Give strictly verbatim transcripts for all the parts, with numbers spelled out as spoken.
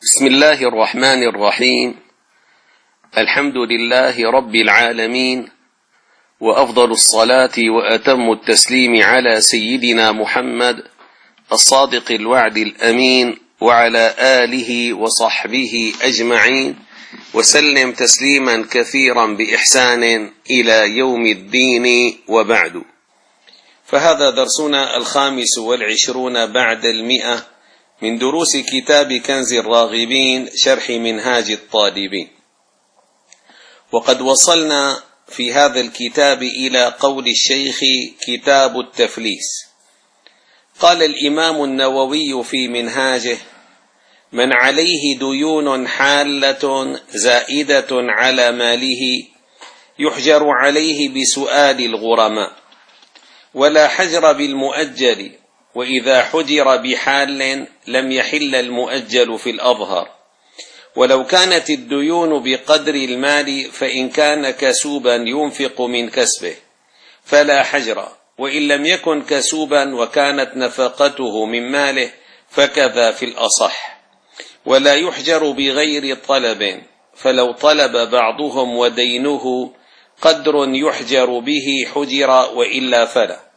بسم الله الرحمن الرحيم. الحمد لله رب العالمين، وأفضل الصلاة وأتم التسليم على سيدنا محمد الصادق الوعد الأمين وعلى آله وصحبه أجمعين، وسلم تسليما كثيرا بإحسان إلى يوم الدين، وبعد. فهذا درسنا الخامس والعشرون بعد المئة من دروس كتاب كنز الراغبين شرح منهاج الطالبين، وقد وصلنا في هذا الكتاب إلى قول الشيخ كتاب التفليس. قال الإمام النووي في منهاجه: من عليه ديون حالة زائدة على ماله يحجر عليه بسؤال الغرماء، ولا حجر بالمؤجل، وإذا حجر بحال لم يحل المؤجل في الأظهر. ولو كانت الديون بقدر المال فإن كان كسوبا ينفق من كسبه فلا حجر، وإن لم يكن كسوبا وكانت نفقته من ماله فكذا في الأصح. ولا يحجر بغير طلب، فلو طلب بعضهم ودينه قدر يحجر به حجر، وإلا فلا.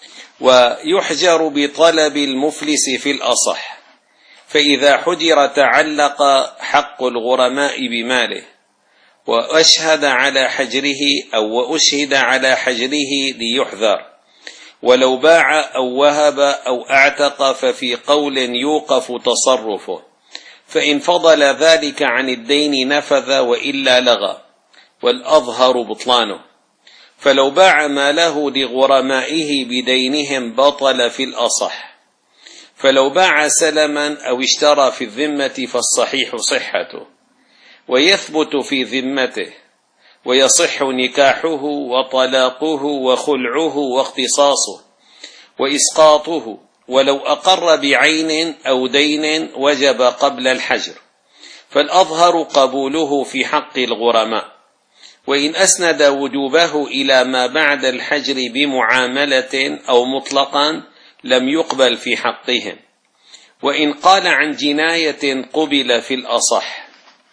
ويحجر بطلب المفلس في الأصح، فإذا حجر تعلق حق الغرماء بماله، وأشهد على حجره أو وأشهد على حجره ليحذر. ولو باع أو وهب أو اعتق ففي قول يوقف تصرفه، فإن فضل ذلك عن الدين نفذ، وإلا لغى، والأظهر بطلانه. فلو باع ماله لغرمائه بدينهم بطل في الأصح. فلو باع سلما أو اشترى في الذمة فالصحيح صحته، ويثبت في ذمته، ويصح نكاحه وطلاقه وخلعه واختصاصه وإسقاطه. ولو أقر بعين أو دين وجب قبل الحجر، فالأظهر قبوله في حق الغرماء. وإن أسند وجوبه إلى ما بعد الحجر بمعاملة أو مطلقا لم يقبل في حقهم. وإن قال عن جناية قبل في الأصح.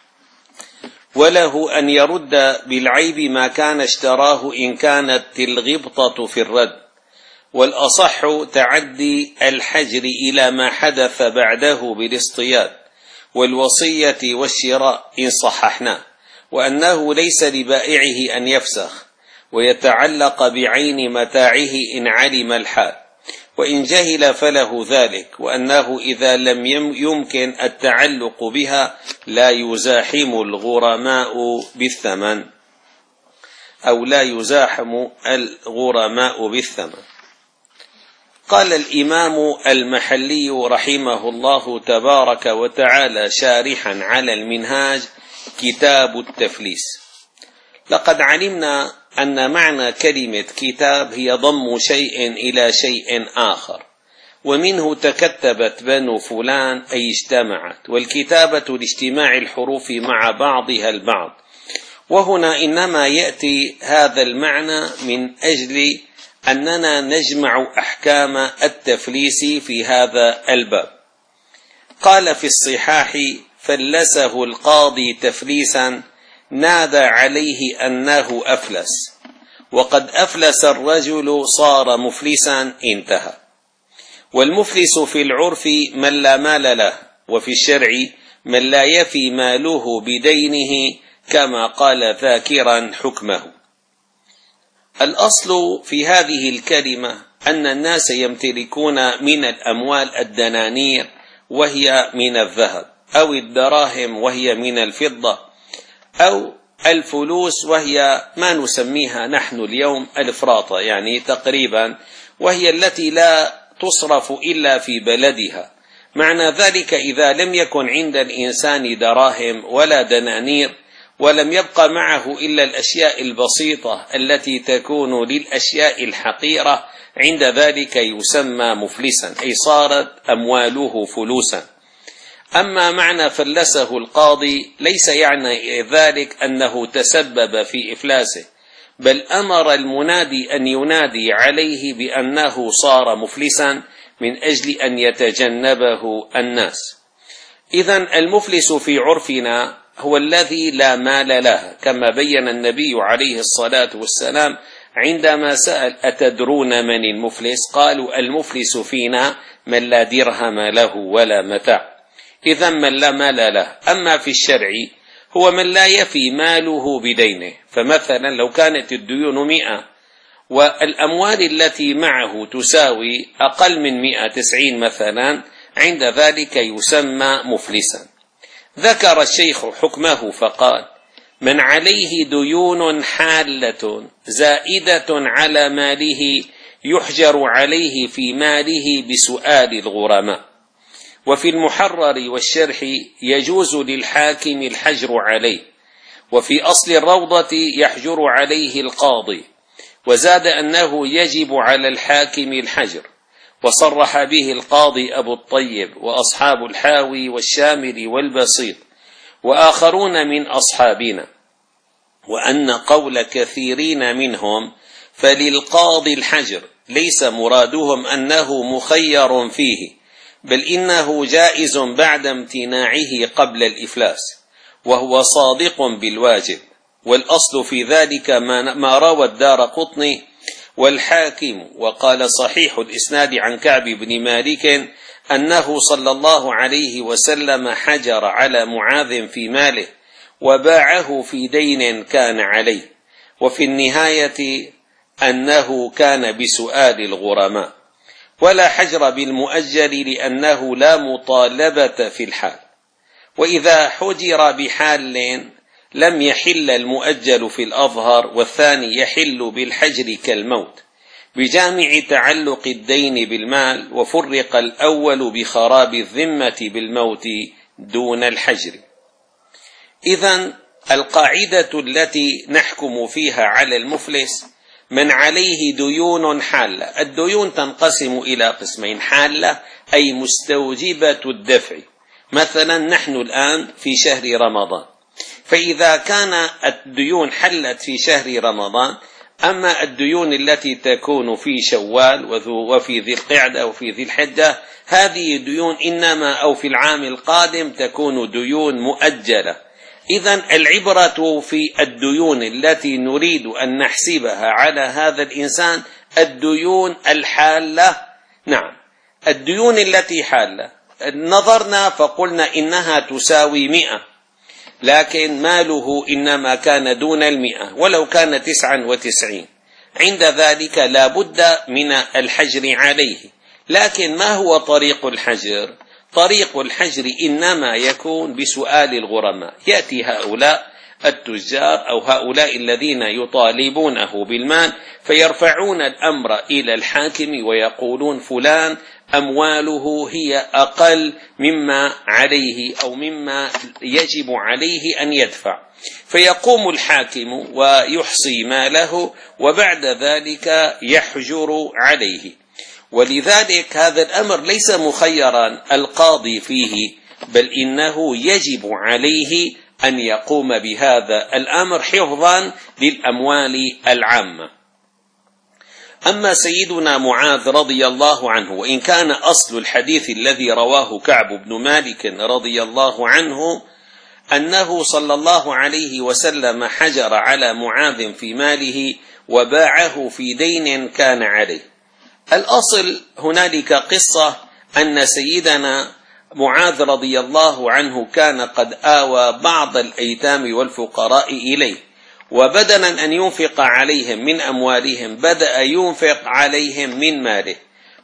وله أن يرد بالعيب ما كان اشتراه إن كانت الغبطة في الرد، والأصح تعدي الحجر إلى ما حدث بعده بالاصطياد والوصية والشراء إن صححناه، وأنه ليس لبائعه أن يفسخ، ويتعلق بعين متاعه إن علم الحال، وإن جهل فله ذلك، وأنه إذا لم يمكن التعلق بها لا يزاحم الغرماء بالثمن، أو لا يزاحم الغرماء بالثمن. قال الإمام المحلي رحمه الله تبارك وتعالى شارحا على المنهاج كتاب التفليس: لقد علمنا أن معنى كلمة كتاب هي ضم شيء إلى شيء آخر، ومنه تكتبت بنو فلان أي اجتمعت، والكتابة لاجتماع الحروف مع بعضها البعض. وهنا إنما يأتي هذا المعنى من أجل أننا نجمع أحكام التفليس في هذا الباب. قال في الصحاح: فلسه القاضي تفليسا نادى عليه أنه أفلس، وقد أفلس الرجل صار مفلسا، انتهى. والمفلس في العرف من لا مال له، وفي الشرع من لا يفي ماله بدينه، كما قال ذاكرا حكمه. الأصل في هذه الكلمة أن الناس يمتلكون من الأموال الدنانير وهي من الذهب، أو الدراهم وهي من الفضة، أو الفلوس وهي ما نسميها نحن اليوم الفراطة، يعني تقريبا، وهي التي لا تصرف إلا في بلدها. معنى ذلك إذا لم يكن عند الإنسان دراهم ولا دنانير، ولم يبقى معه إلا الأشياء البسيطة التي تكون للأشياء الحقيرة، عند ذلك يسمى مفلسا، أي صارت أمواله فلوسا. أما معنى فلسه القاضي ليس يعني ذلك أنه تسبب في إفلاسه، بل أمر المنادي أن ينادي عليه بأنه صار مفلسا من أجل أن يتجنبه الناس. إذن المفلس في عرفنا هو الذي لا مال له، كما بين النبي عليه الصلاة والسلام عندما سأل أتدرون من المفلس؟ قالوا المفلس فينا من لا درهم له ولا متاع. إذن من لا مال له. أما في الشرع هو من لا يفي ماله بدينه، فمثلا لو كانت الديون مئة والأموال التي معه تساوي أقل من مئة تسعين مثلا، عند ذلك يسمى مفلسا. ذكر الشيخ حكمه فقال: من عليه ديون حالة زائدة على ماله يحجر عليه في ماله بسؤال الغرماء. وفي المحرر والشرح يجوز للحاكم الحجر عليه، وفي أصل الروضة يحجر عليه القاضي، وزاد أنه يجب على الحاكم الحجر، وصرح به القاضي أبو الطيب وأصحاب الحاوي والشامل والبسيط وآخرون من أصحابنا، وأن قول كثيرين منهم فللقاضي الحجر ليس مرادهم أنه مخير فيه، بل إنه جائز بعد امتناعه قبل الإفلاس، وهو صادق بالواجب. والأصل في ذلك ما روى الدارقطني والحاكم، وقال صحيح الإسناد عن كعب بن مالك أنه صلى الله عليه وسلم حجر على معاذ في ماله وباعه في دين كان عليه، وفي النهاية أنه كان بسؤال الغرماء. ولا حجر بالمؤجل لأنه لا مطالبة في الحال، وإذا حجر بحال لم يحل المؤجل في الأظهر، والثاني يحل بالحجر كالموت بجامع تعلق الدين بالمال، وفرق الأول بخراب الذمة بالموت دون الحجر. إذن القاعدة التي نحكم فيها على المفلس من عليه ديون حالة. الديون تنقسم إلى قسمين: حالة أي مستوجبة الدفع، مثلا نحن الآن في شهر رمضان، فإذا كان الديون حلت في شهر رمضان. أما الديون التي تكون في شوال وفي ذي القعدة وفي ذي الحجة، هذه ديون إنما أو في العام القادم تكون ديون مؤجلة. إذن العبرة في الديون التي نريد أن نحسبها على هذا الإنسان الديون الحالة. نعم، الديون التي حالة نظرنا فقلنا إنها تساوي مئة، لكن ماله إنما كان دون المئة ولو كان تسعا وتسعين، عند ذلك لا بد من الحجر عليه. لكن ما هو طريق الحجر؟ طريق الحجر إنما يكون بسؤال الغرماء. يأتي هؤلاء التجار أو هؤلاء الذين يطالبونه بالمال فيرفعون الأمر إلى الحاكم ويقولون فلان أمواله هي أقل مما عليه أو مما يجب عليه أن يدفع، فيقوم الحاكم ويحصي ماله وبعد ذلك يحجر عليه. ولذلك هذا الأمر ليس مخيرا القاضي فيه، بل إنه يجب عليه أن يقوم بهذا الأمر حفظا للأموال العامة. أما سيدنا معاذ رضي الله عنه، وإن كان أصل الحديث الذي رواه كعب بن مالك رضي الله عنه أنه صلى الله عليه وسلم حجر على معاذ في ماله وباعه في دين كان عليه. الأصل هنالك قصة أن سيدنا معاذ رضي الله عنه كان قد آوى بعض الأيتام والفقراء إليه، وبدلا أن ينفق عليهم من أموالهم بدأ ينفق عليهم من ماله،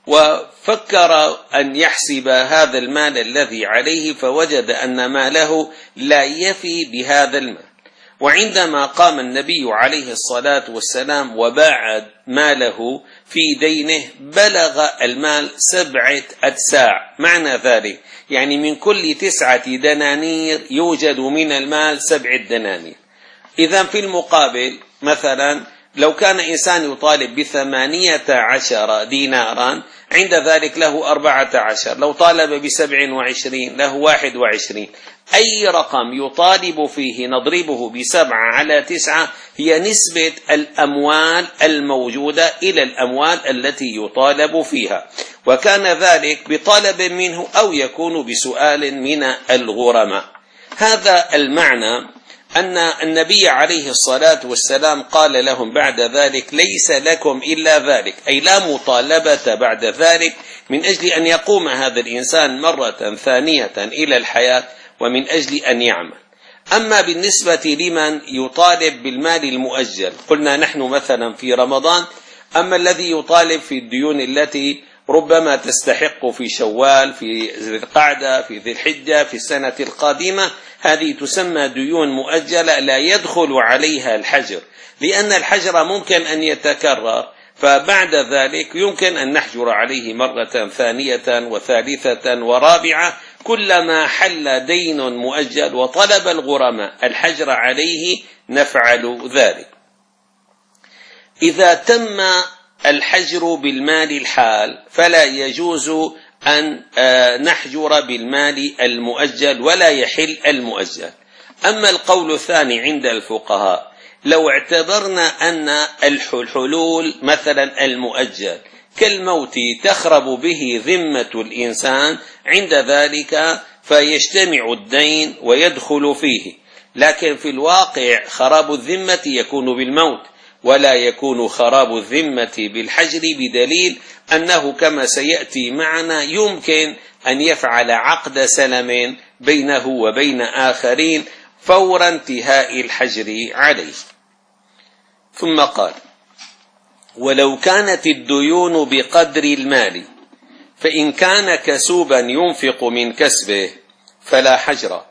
وفكر أن يحسب هذا المال الذي عليه فوجد أن ماله لا يفي بهذا المال. وعندما قام النبي عليه الصلاة والسلام وباع ماله في دينه بلغ المال سبعة أتساع. معنى ذلك يعني من كل تسعة دنانير يوجد من المال سبعة دنانير. إذن في المقابل مثلا لو كان إنسان يطالب بثمانية عشر دينارا عند ذلك له أربعة عشر، لو طالب بسبع وعشرين له واحد وعشرين. أي رقم يطالب فيه نضربه بسبعة على تسعة هي نسبة الأموال الموجودة إلى الأموال التي يطالب فيها. وكان ذلك بطلب منه أو يكون بسؤال من الغرماء. هذا المعنى أن النبي عليه الصلاة والسلام قال لهم بعد ذلك: ليس لكم إلا ذلك، أي لا مطالبة بعد ذلك من أجل أن يقوم هذا الإنسان مرة ثانية إلى الحياة ومن أجل أن يعمل. أما بالنسبة لمن يطالب بالمال المؤجل، قلنا نحن مثلا في رمضان، أما الذي يطالب في الديون التي ربما تستحق في شوال، في ذي القعدة، في ذي الحجة، في السنة القادمة، هذه تسمى ديون مؤجلة لا يدخل عليها الحجر، لأن الحجر ممكن أن يتكرر، فبعد ذلك يمكن أن نحجر عليه مرة ثانية وثالثة ورابعة كلما حل دين مؤجل وطلب الغرماء الحجر عليه نفعل ذلك. إذا تم الحجر بالمال الحال فلا يجوز أن نحجر بالمال المؤجل ولا يحل المؤجل. أما القول الثاني عند الفقهاء، لو اعتبرنا أن الحلول مثلا المؤجل كالموت تخرب به ذمة الإنسان، عند ذلك فيجتمع الدين ويدخل فيه، لكن في الواقع خراب الذمة يكون بالموت ولا يكون خراب الذمة بالحجر، بدليل أنه كما سيأتي معنا يمكن أن يفعل عقد سلم بينه وبين آخرين فور انتهاء الحجر عليه. ثم قال: ولو كانت الديون بقدر المال فإن كان كسوبا ينفق من كسبه فلا حجر،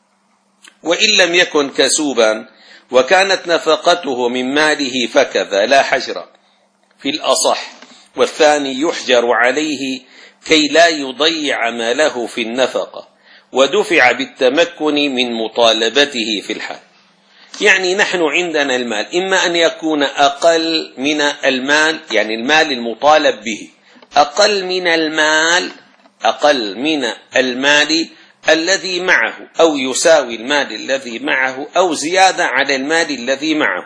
وإن لم يكن كسوبا وكانت نفقته من ماله فكذا لا حجر في الأصح، والثاني يحجر عليه كي لا يضيع ماله في النفقة ودفع بالتمكن من مطالبته في الحال. يعني نحن عندنا المال إما أن يكون أقل من المال، يعني المال المطالب به أقل من المال أقل من المال الذي معه، أو يساوي المال الذي معه، أو زيادة على المال الذي معه.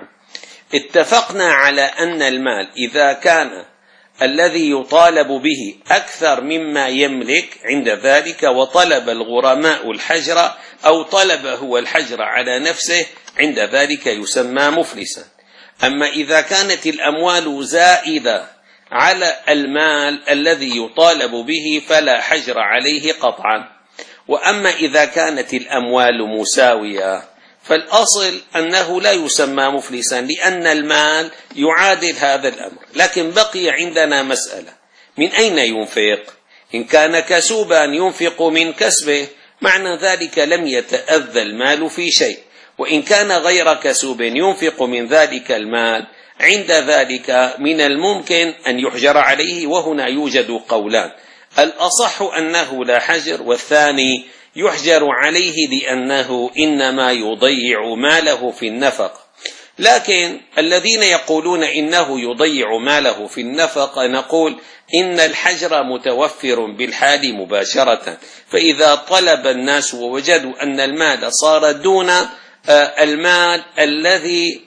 اتفقنا على أن المال إذا كان الذي يطالب به أكثر مما يملك عند ذلك وطلب الغرماء الحجر أو طلب هو الحجر على نفسه، عند ذلك يسمى مفلسا. أما إذا كانت الأموال زائدة على المال الذي يطالب به فلا حجر عليه قطعا. وأما إذا كانت الأموال مساوية فالأصل أنه لا يسمى مفلسا، لأن المال يعادل هذا الأمر. لكن بقي عندنا مسألة: من أين ينفق؟ إن كان كسوبا ينفق من كسبه معنى ذلك لم يتأذى المال في شيء، وإن كان غير كسوب ينفق من ذلك المال عند ذلك من الممكن أن يحجر عليه. وهنا يوجد قولان: الأصح أنه لا حجر، والثاني يحجر عليه لأنه إنما يضيع ماله في النفق. لكن الذين يقولون إنه يضيع ماله في النفق نقول إن الحجر متوفر بالحال مباشرة، فإذا طلب الناس ووجدوا أن المال صار دون المال الذي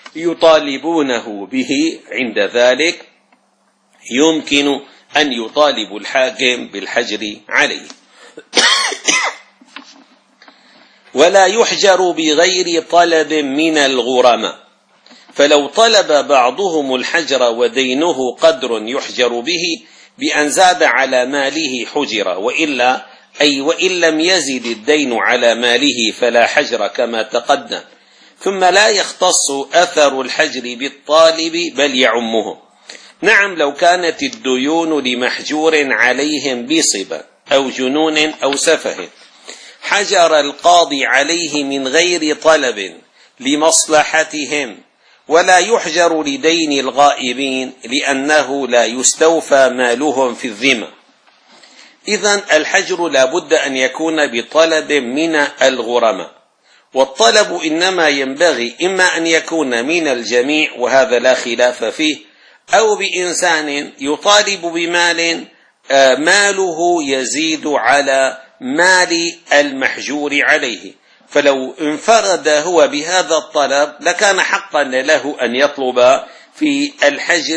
يطالبونه به عند ذلك يمكن أن يطالب الحاكم بالحجر عليه. ولا يحجر بغير طلب من الغرماء، فلو طلب بعضهم الحجر ودينه قدر يحجر به بأن زاد على ماله حجر، وإلا أي وإن لم يزد الدين على ماله فلا حجر كما تقدم. ثم لا يختص أثر الحجر بالطالب بل يعمهم. نعم، لو كانت الديون لمحجور عليهم بصبا أو جنون أو سفه حجر القاضي عليه من غير طلب لمصلحتهم، ولا يحجر لدين الغائبين لأنه لا يستوفى مالهم في الذمة. إذن الحجر لا بد أن يكون بطلب من الغرماء، والطلب إنما ينبغي إما أن يكون من الجميع وهذا لا خلاف فيه، أو بإنسان يطالب بمال ماله يزيد على مال المحجور عليه، فلو انفرد هو بهذا الطلب لكان حقا له أن يطلب في الحجر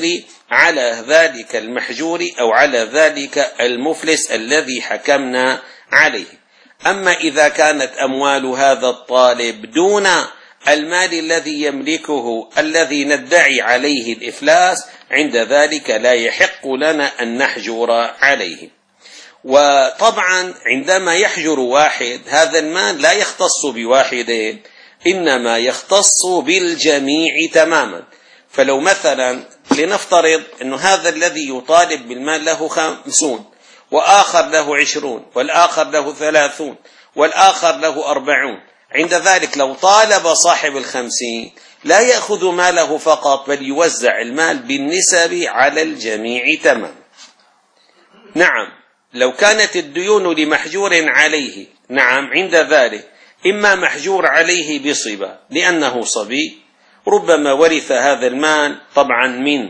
على ذلك المحجور أو على ذلك المفلس الذي حكمنا عليه. أما إذا كانت أموال هذا الطالب دون المال الذي يملكه الذي ندعي عليه الإفلاس، عند ذلك لا يحق لنا أن نحجر عليه. وطبعا عندما يحجر واحد هذا المال لا يختص بواحد، إنما يختص بالجميع تماما. فلو مثلا لنفترض أن هذا الذي يطالب بالمال له خمسون، وآخر له عشرون، والآخر له ثلاثون، والآخر له أربعون، عند ذلك لو طالب صاحب الخمسين لا يأخذ ماله فقط، بل يوزع المال بالنسب على الجميع تماما. نعم، لو كانت الديون لمحجور عليه، نعم، عند ذلك إما محجور عليه بصبا لأنه صبي، ربما ورث هذا المال طبعا من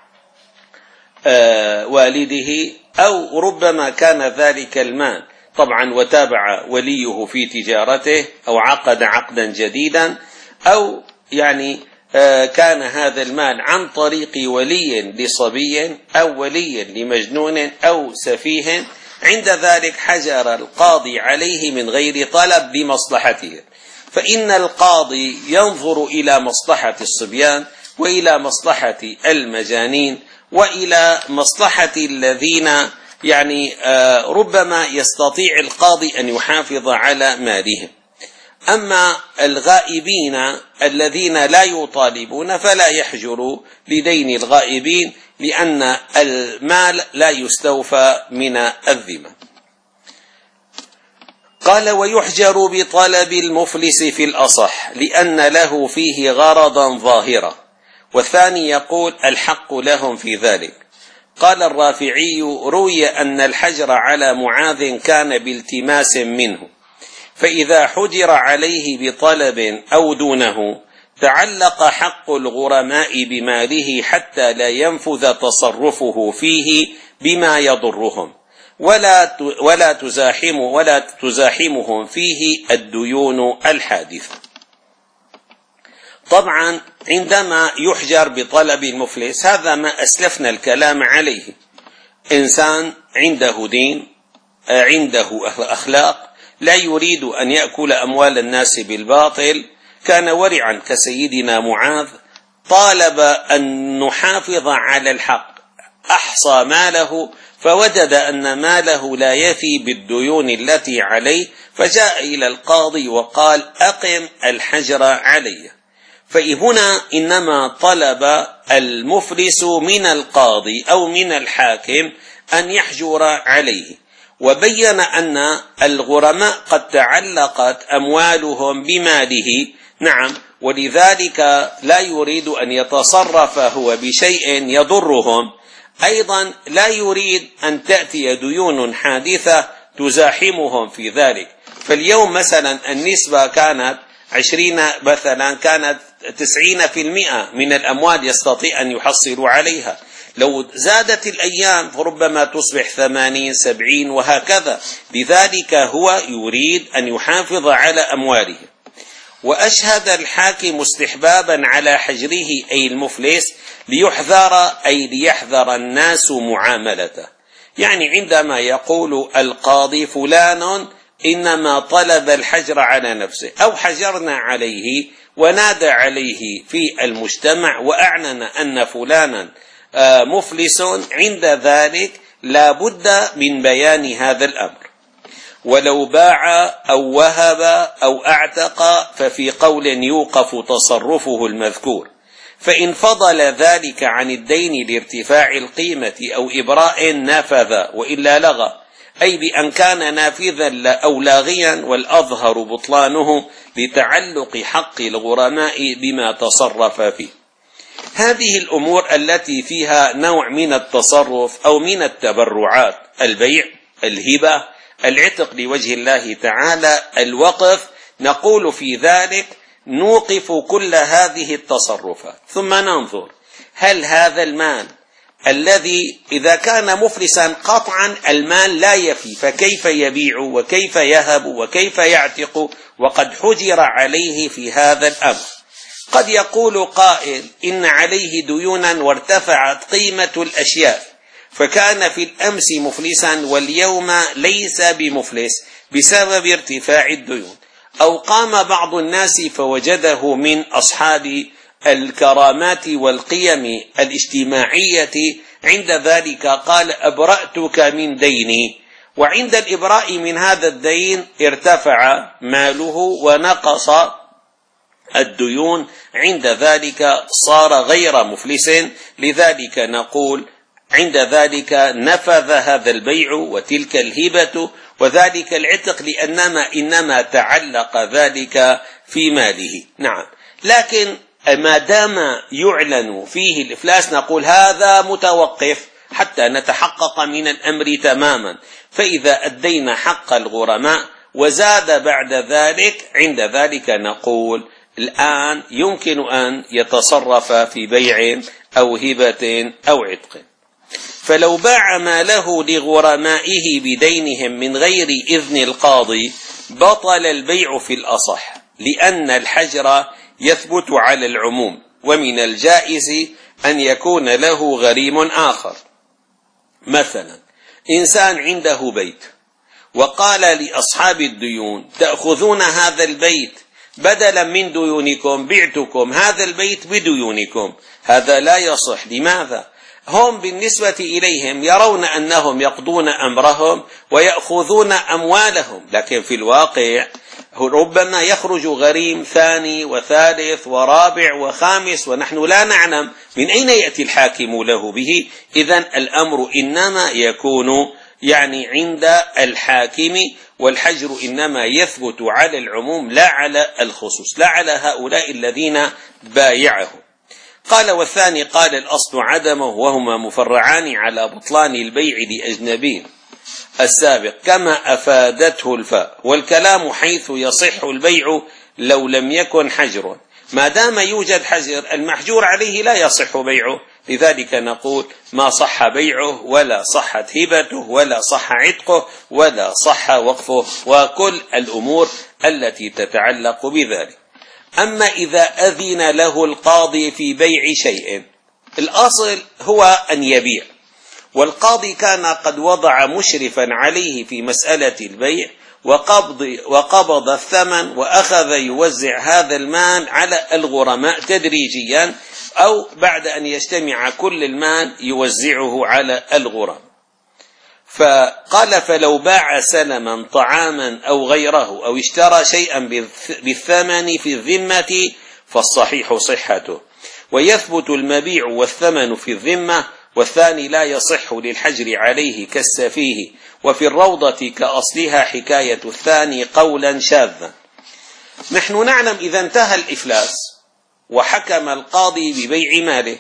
آه والده، أو ربما كان ذلك المال طبعا وتابع وليه في تجارته، أو عقد عقدا جديدا، أو يعني آه كان هذا المال عن طريق ولي لصبي أو ولي لمجنون أو سفيه، عند ذلك حجر القاضي عليه من غير طلب بمصلحته. فإن القاضي ينظر إلى مصلحة الصبيان، وإلى مصلحة المجانين، وإلى مصلحة الذين يعني ربما يستطيع القاضي أن يحافظ على مالهم. أما الغائبين الذين لا يطالبون فلا يحجر بدين الغائبين، لأن المال لا يستوفى من الذمة. قال: ويحجر بطلب المفلس في الأصح لأن له فيه غرضا ظاهرا، والثاني يقول الحق لهم في ذلك. قال الرافعي: روي أن الحجر على معاذ كان بالتماس منه، فإذا حجر عليه بطلب أو دونه تعلق حق الغرماء بماله حتى لا ينفذ تصرفه فيه بما يضرهم، ولا ولا تزاحم ولا تزاحمهم فيه الديون الحادثة. طبعا عندما يحجر بطلب المفلس، هذا ما أسلفنا الكلام عليه، إنسان عنده دين، عنده أخلاق، لا يريد أن يأكل أموال الناس بالباطل، كان ورعا كسيدنا معاذ، طالب أن نحافظ على الحق، أحصى ماله فوجد أن ماله لا يفي بالديون التي عليه، فجاء إلى القاضي وقال: أقم الحجر علي. فهنا إنما طلب المفلس من القاضي أو من الحاكم أن يحجر عليه، وبين أن الغرماء قد تعلقت أموالهم بماله، نعم، ولذلك لا يريد أن يتصرف هو بشيء يضرهم، أيضا لا يريد أن تأتي ديون حادثة تزاحمهم في ذلك. فاليوم مثلا النسبة كانت عشرين، مثلا كانت تسعين في المئة من الأموال يستطيع أن يحصل عليها، لو زادت الأيام فربما تصبح ثمانين سبعين وهكذا، لذلك هو يريد أن يحافظ على أمواله. وأشهد الحاكم استحبابا على حجره أي المفلس ليحذر أي ليحذر الناس معاملته. يعني عندما يقول القاضي فلان إنما طلب الحجر على نفسه، أو حجرنا عليه ونادى عليه في المجتمع وأعلن أن فلانا مفلس، عند ذلك لا بد من بيان هذا الأمر. ولو باع أو وهب أو اعتق ففي قول يوقف تصرفه المذكور، فإن فضل ذلك عن الدين لارتفاع القيمة أو إبراء نفذ، وإلا لغى، أي بأن كان نافذا أو لاغيا، والأظهر بطلانه لتعلق حق الغرماء بما تصرف فيه. هذه الأمور التي فيها نوع من التصرف أو من التبرعات، البيع، الهبة، العتق لوجه الله تعالى، الوقف، نقول في ذلك نوقف كل هذه التصرفات، ثم ننظر هل هذا المال الذي إذا كان مفلسا قطعا المال لا يفي، فكيف يبيع وكيف يهب وكيف يعتق وقد حجر عليه في هذا الأمر؟ قد يقول قائل إن عليه ديونا وارتفعت قيمة الأشياء، فكان في الأمس مفلسا واليوم ليس بمفلس بسبب ارتفاع الديون. أو قام بعض الناس فوجده من أصحاب الكرامات والقيم الاجتماعية، عند ذلك قال أبرأتك من ديني، وعند الإبراء من هذا الدين ارتفع ماله ونقص الديون، عند ذلك صار غير مفلس. لذلك نقول عند ذلك نفذ هذا البيع وتلك الهبة وذلك العتق، لأنما إنما تعلق ذلك في ماله. نعم، لكن ما دام يعلن فيه الإفلاس نقول هذا متوقف حتى نتحقق من الأمر تماما. فإذا أدينا حق الغرماء وزاد بعد ذلك، عند ذلك نقول الآن يمكن أن يتصرف في بيع أو هبة أو عتق. فلو باع ماله لغرمائه بدينهم من غير إذن القاضي بطل البيع في الأصح، لأن الحجر يثبت على العموم، ومن الجائز أن يكون له غريم آخر. مثلا إنسان عنده بيت وقال لأصحاب الديون تأخذون هذا البيت بدلا من ديونكم، بعتكم هذا البيت بديونكم. هذا لا يصح. لماذا؟ هم بالنسبة إليهم يرون أنهم يقضون أمرهم ويأخذون أموالهم، لكن في الواقع ربما يخرج غريم ثاني وثالث ورابع وخامس ونحن لا نعلم من أين يأتي الحاكم له به. إذن الأمر إنما يكون يعني عند الحاكم، والحجر إنما يثبت على العموم لا على الخصوص، لا على هؤلاء الذين بايعهم. قال والثاني قال الأصل عدمه، وهما مفرعان على بطلان البيع لأجنبي السابق كما أفادته الفاء، والكلام حيث يصح البيع لو لم يكن حجر. ما دام يوجد حجر المحجور عليه لا يصح بيعه، لذلك نقول ما صح بيعه ولا صحت هبته ولا صح عتقه ولا صح وقفه، وكل الأمور التي تتعلق بذلك. أما إذا أذن له القاضي في بيع شيء، الأصل هو أن يبيع، والقاضي كان قد وضع مشرفا عليه في مسألة البيع وقبض, وقبض الثمن وأخذ يوزع هذا المال على الغرماء تدريجيا، أو بعد أن يجتمع كل المال يوزعه على الغرماء. فقال فلو باع سلما طعاما أو غيره أو اشترى شيئا بالثمن في الذمة فالصحيح صحته، ويثبت المبيع والثمن في الذمة، والثاني لا يصح للحجر عليه كالسفيه. وفي الروضة كأصلها حكاية الثاني قولا شاذا. نحن نعلم إذا انتهى الإفلاس وحكم القاضي ببيع ماله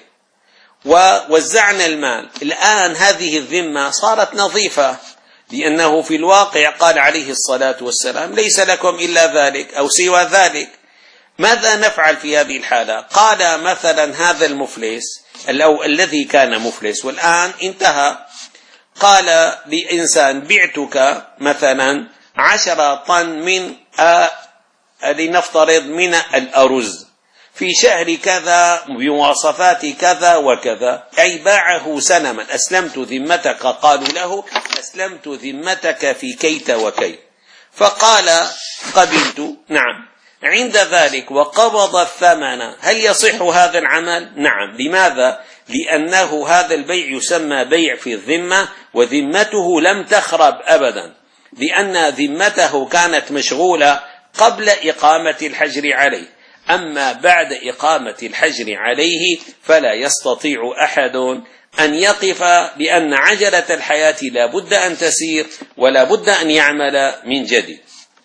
ووزعنا المال، الآن هذه الذمة صارت نظيفة، لأنه في الواقع قال عليه الصلاة والسلام ليس لكم إلا ذلك أو سوى ذلك. ماذا نفعل في هذه الحالة؟ قال مثلا هذا المفلس أو الذي كان مفلس والآن انتهى، قال لإنسان بعتك مثلا عشرة طن من آه لنفترض من الأرز في شهر كذا بمواصفات كذا وكذا، أي باعه سلما. أسلمت ذمتك، قالوا له أسلمت ذمتك في كيت وكيت، فقال قبلت. نعم، عند ذلك وقبض الثمن، هل يصح هذا العمل؟ نعم. لماذا؟ لأنه هذا البيع يسمى بيع في الذمة، وذمته لم تخرب أبدا، لأن ذمته كانت مشغولة قبل إقامة الحجر عليه. أما بعد إقامة الحجر عليه فلا يستطيع أحد أن يقف، لأن عجلة الحياة لا بد أن تسير ولا بد أن يعمل من جديد.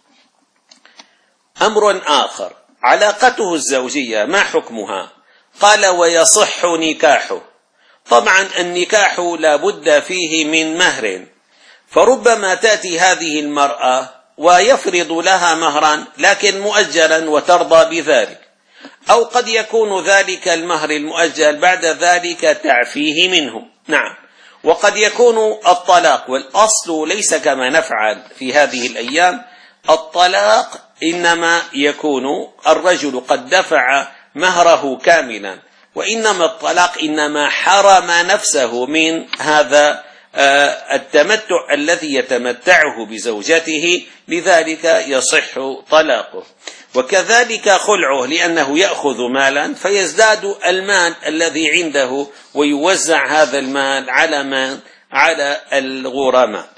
أمر آخر، علاقته الزوجية ما حكمها؟ قال ويصح نكاحه. طبعا النكاح لا بد فيه من مهر، فربما تأتي هذه المرأة ويفرض لها مهرا لكن مؤجلا وترضى بذلك، أو قد يكون ذلك المهر المؤجل بعد ذلك تعفيه منه. نعم. وقد يكون الطلاق، والأصل ليس كما نفعل في هذه الأيام، الطلاق إنما يكون الرجل قد دفع مهره كاملا، وإنما الطلاق إنما حرم نفسه من هذا التمتع الذي يتمتعه بزوجته، لذلك يصح طلاقه. وكذلك خلعه، لأنه يأخذ مالا فيزداد المال الذي عنده ويوزع هذا المال على من؟ على الغرماء.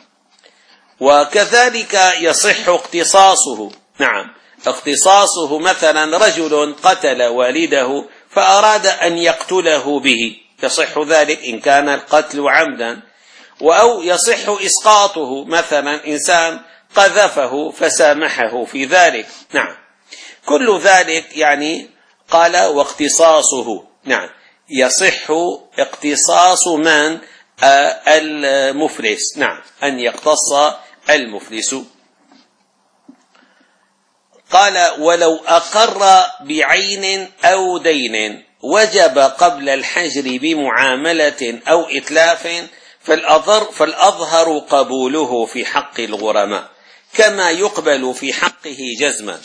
وكذلك يصح اقتصاصه. نعم، اقتصاصه مثلا رجل قتل والده فأراد أن يقتله به، يصح ذلك إن كان القتل عمدا. أو يصح إسقاطه، مثلا إنسان قذفه فسامحه في ذلك. نعم، كل ذلك يعني قال واقتصاصه. نعم، يصح اقتصاص من؟ المفلس. نعم، أن يقتص المفلس. قال ولو أقر بعين أو دين وجب قبل الحجر بمعاملة أو إتلاف، فالأظهر قبوله في حق الغرماء كما يقبل في حقه جزما،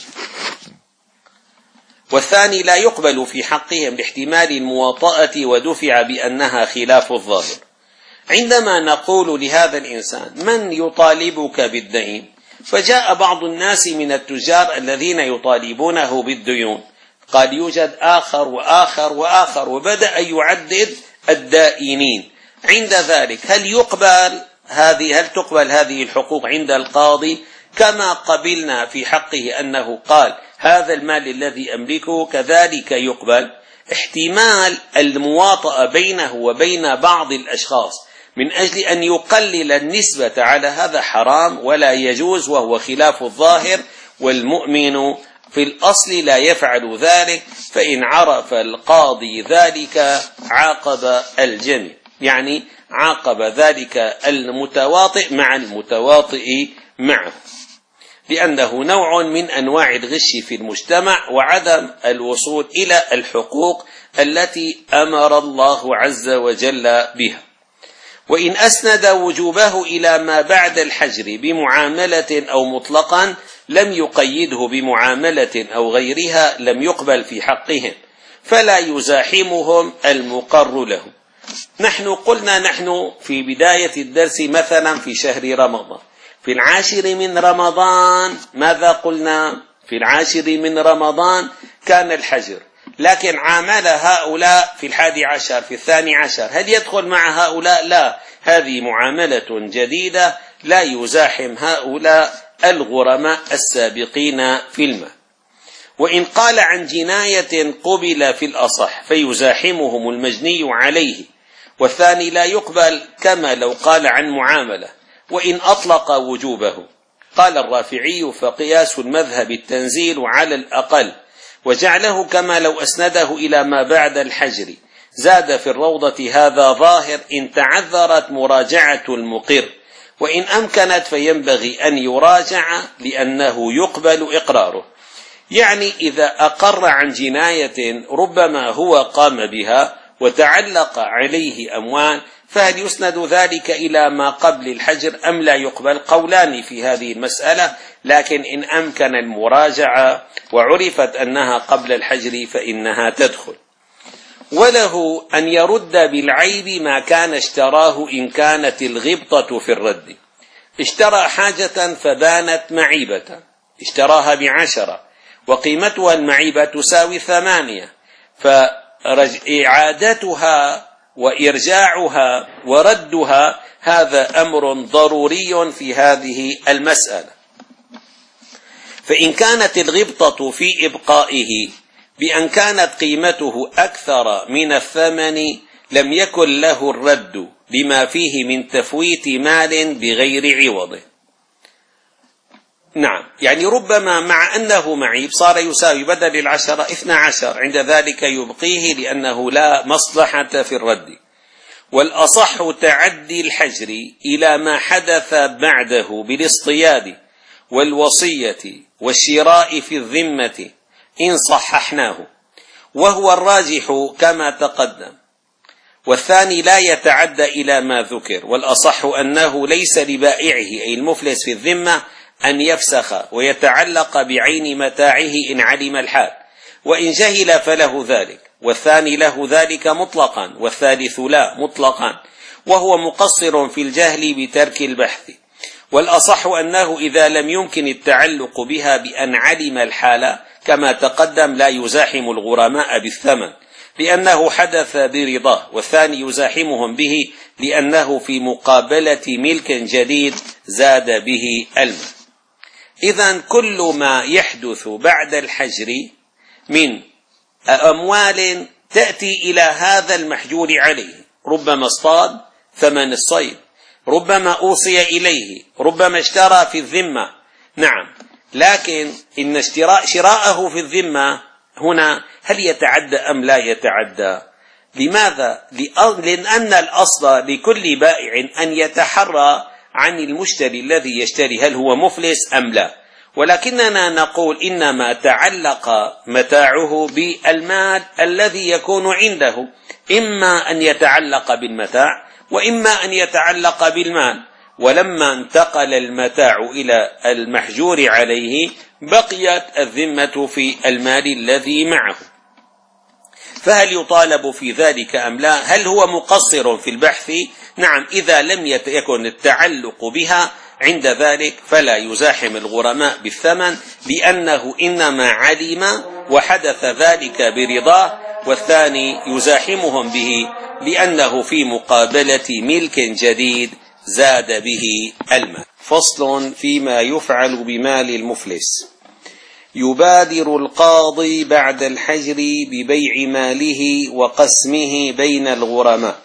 والثاني لا يقبل في حقهم لاحتمال المواطأة ودفع بأنها خلاف الظاهر. عندما نقول لهذا الإنسان من يطالبك بالدين، فجاء بعض الناس من التجار الذين يطالبونه بالديون، قال يوجد آخر وآخر وآخر، وبدأ يعدد الدائنين. عند ذلك هل يقبل هذه هل تقبل هذه الحقوق عند القاضي كما قبلنا في حقه أنه قال هذا المال الذي أملكه، كذلك يقبل احتمال المواطأة بينه وبين بعض الأشخاص من أجل أن يقلل النسبة على هذا حرام ولا يجوز، وهو خلاف الظاهر، والمؤمن في الأصل لا يفعل ذلك، فإن عرف القاضي ذلك عاقب الجميع، يعني عاقب ذلك المتواطئ مع المتواطئ معه، لأنه نوع من أنواع الغش في المجتمع وعدم الوصول إلى الحقوق التي أمر الله عز وجل بها. وإن أسند وجوبه إلى ما بعد الحجر بمعاملة أو مطلقا لم يقيده بمعاملة أو غيرها لم يقبل في حقهم، فلا يزاحمهم المقر له. نحن قلنا نحن في بداية الدرس مثلا في شهر رمضان، في العاشر من رمضان ماذا قلنا؟ في العاشر من رمضان كان الحجر، لكن عامل هؤلاء في الحادي عشر في الثاني عشر، هل يدخل مع هؤلاء؟ لا، هذه معاملة جديدة لا يزاحم هؤلاء الغرماء السابقين في المال. وإن قال عن جناية قبل في الأصح فيزاحمهم المجني عليه، والثاني لا يقبل كما لو قال عن معاملة. وإن أطلق وجوبه قال الرافعي فقياس المذهب التنزيل على الأقل، وجعله كما لو أسنده إلى ما بعد الحجر. زاد في الروضة هذا ظاهر إن تعذرت مراجعة المقر، وإن أمكنت فينبغي أن يراجع لأنه يقبل إقراره. يعني إذا أقر عن جناية ربما هو قام بها وتعلق عليه أموال، فهل يسند ذلك إلى ما قبل الحجر أم لا يقبل؟ قولان في هذه المسألة، لكن إن أمكن المراجعة وعرفت أنها قبل الحجر فإنها تدخل. وله أن يرد بالعيب ما كان اشتراه إن كانت الغبطة في الرد. اشترى حاجة فبانت معيبة، اشتراها بعشرة وقيمتها المعيبة تساوي ثمانية، فإعادتها وإرجاعها وردها هذا أمر ضروري في هذه المسألة. فإن كانت الغبطة في إبقائه بأن كانت قيمته أكثر من الثمن لم يكن له الرد لما فيه من تفويت مال بغير عوضه. نعم، يعني ربما مع أنه معيب صار يساوي بدل العشرة اثنى عشر، عند ذلك يبقيه لأنه لا مصلحة في الرد. والأصح تعدي الحجر إلى ما حدث بعده بالاصطياد والوصية والشراء في الذمة إن صححناه، وهو الراجح كما تقدم. والثاني لا يتعدى إلى ما ذكر، والأصح أنه ليس لبائعه أي المفلس في الذمة أن يفسخ ويتعلق بعين متاعه إن علم الحال، وإن جهل فله ذلك، والثاني له ذلك مطلقا، والثالث لا مطلقا، وهو مقصر في الجهل بترك البحث. والأصح أنه إذا لم يمكن التعلق بها بأن علم الحال كما تقدم لا يزاحم الغرماء بالثمن لأنه حدث برضاه، والثاني يزاحمهم به لأنه في مقابلة ملك جديد زاد به المال. إذن كل ما يحدث بعد الحجر من أموال تأتي إلى هذا المحجور عليه، ربما اصطاد ثمن الصيد، ربما أوصي إليه، ربما اشترى في الذمة، نعم، لكن إن اشتراء شراءه في الذمة هنا هل يتعدى أم لا يتعدى؟ لماذا؟ لأن الأصل لكل بائع أن يتحرى عن المشتري الذي يشتري هل هو مفلس أم لا، ولكننا نقول إنما تعلق متاعه بالمال الذي يكون عنده، إما أن يتعلق بالمتاع وإما أن يتعلق بالمال، ولما انتقل المتاع إلى المحجور عليه بقيت الذمة في المال الذي معه. فهل يطالب في ذلك أم لا؟ هل هو مقصر في البحث؟ نعم، إذا لم يكن التعلق بها عند ذلك فلا يزاحم الغرماء بالثمن لأنه إنما علم وحدث ذلك برضاه، والثاني يزاحمهم به لأنه في مقابلة ملك جديد زاد به المال. فصل فيما يفعل بمال المفلس. يبادر القاضي بعد الحجر ببيع ماله وقسمه بين الغرماء،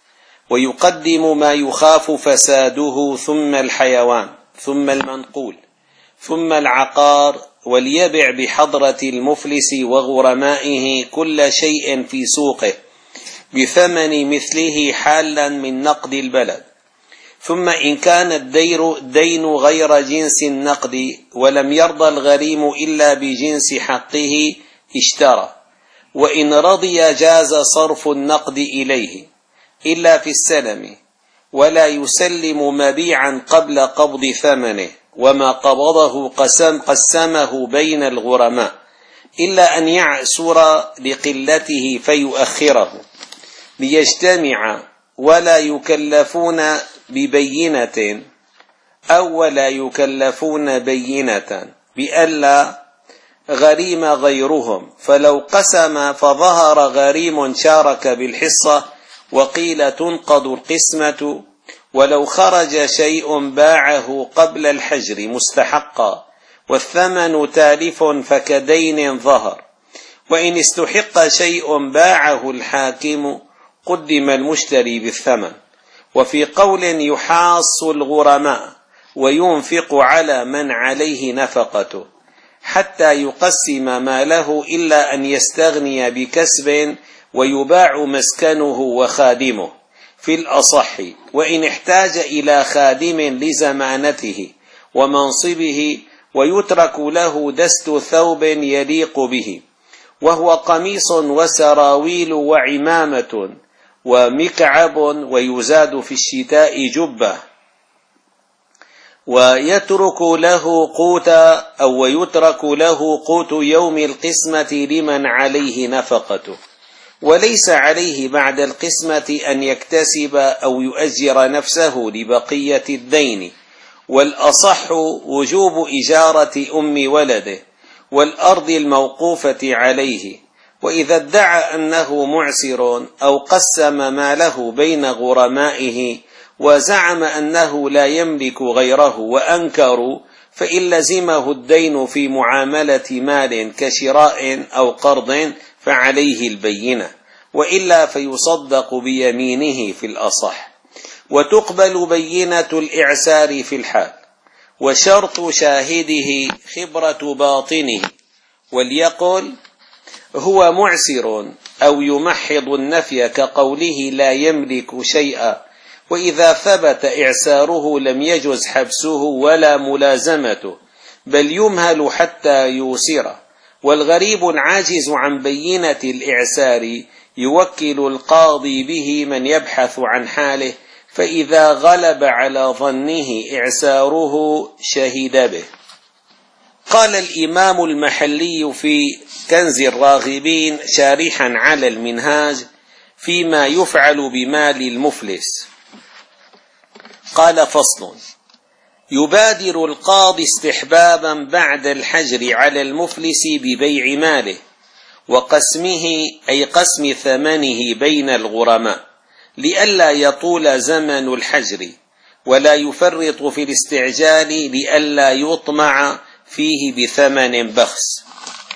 ويقدم ما يخاف فساده ثم الحيوان ثم المنقول ثم العقار، وليبع بحضرة المفلس وغرمائه كل شيء في سوقه بثمن مثله حالا من نقد البلد. ثم إن كان الدين غير جنس النقد ولم يرضى الغريم إلا بجنس حقه اشترى، وإن رضي جاز صرف النقد إليه إلا في السلم، ولا يسلم مبيعا قبل قبض ثمنه، وما قبضه قسم قسمه بين الغرماء إلا أن يعسر لقلته فيؤخره ليجتمع، ولا يكلفون ببينة أو ولا يكلفون بينة بألا غريم غيرهم، فلو قسم فظهر غريم شارك بالحصة وقيل تنقض القسمة، ولو خرج شيء باعه قبل الحجر مستحقا والثمن تالف فكدين ظهر، وإن استحق شيء باعه الحاكم قدم المشتري بالثمن. وفي قول يحاص الغرماء وينفق على من عليه نفقته حتى يقسم ماله إلا أن يستغني بكسب ويباع مسكنه وخادمه في الأصح، وإن احتاج إلى خادم لزمانته ومنصبه ويترك له دست ثوب يليق به، وهو قميص وسراويل وعمامة ومكعب، ويزاد في الشتاء جبة، ويترك له قوت أو ويترك له قوت يوم القسمة لمن عليه نفقته، وليس عليه بعد القسمة أن يكتسب أو يؤجر نفسه لبقية الدين. والأصح وجوب إجارة أم ولده والأرض الموقوفة عليه. وإذا ادعى أنه معسر أو قسم ماله بين غرمائه وزعم أنه لا يملك غيره وأنكروا، فإن لزمه الدين في معاملة مال كشراء أو قرض فعليه البينة، وإلا فيصدق بيمينه في الأصح. وتقبل بينة الإعسار في الحال، وشرط شاهده خبرة باطنه، وليقل هو معسر أو يمحض النفي كقوله لا يملك شيئا، وإذا ثبت إعساره لم يجز حبسه ولا ملازمته، بل يمهل حتى يوسر. والغريب العاجز عن بينة الإعسار يوكل القاضي به من يبحث عن حاله، فإذا غلب على ظنه إعساره شهد به. قال الإمام المحلي في كنز الراغبين شارحا على المنهاج فيما يفعل بمال المفلس، قال: فصل: يبادر القاضي استحبابا بعد الحجر على المفلس ببيع ماله وقسمه، أي قسم ثمنه بين الغرماء، لئلا يطول زمن الحجر، ولا يفرط في الاستعجال لئلا يطمع فيه بثمن بخس.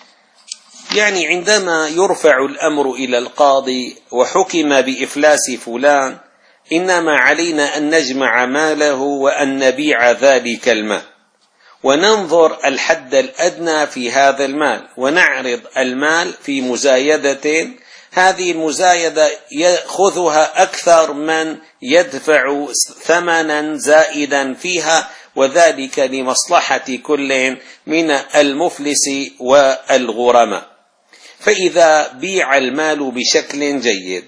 يعني عندما يرفع الأمر إلى القاضي وحكم بإفلاس فلان، إنما علينا أن نجمع ماله وأن نبيع ذلك المال، وننظر الحد الأدنى في هذا المال، ونعرض المال في مزايدة، هذه المزايدة يأخذها أكثر من يدفع ثمنا زائدا فيها، وذلك لمصلحة كل من المفلس والغرماء. فإذا بيع المال بشكل جيد